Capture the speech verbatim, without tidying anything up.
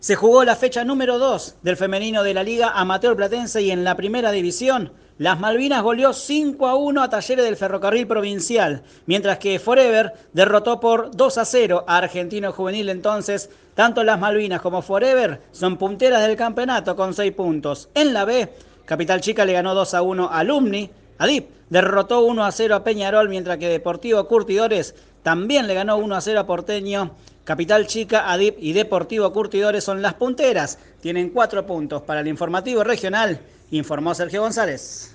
Se jugó la fecha número dos del femenino de la Liga Amateur Platense y en la primera división, Las Malvinas goleó cinco a uno a Talleres del Ferrocarril Provincial, mientras que Forever derrotó por dos a cero a Argentino Juvenil. Entonces, tanto Las Malvinas como Forever son punteras del campeonato con seis puntos. En la B, Capital Chica le ganó dos a uno a Alumni. Adip derrotó uno a cero a Peñarol, mientras que Deportivo Curtidores también le ganó uno a cero a Porteño. Capital Chica, Adip y Deportivo Curtidores son las punteras. Tienen cuatro puntos. Para el informativo regional, informó Sergio González.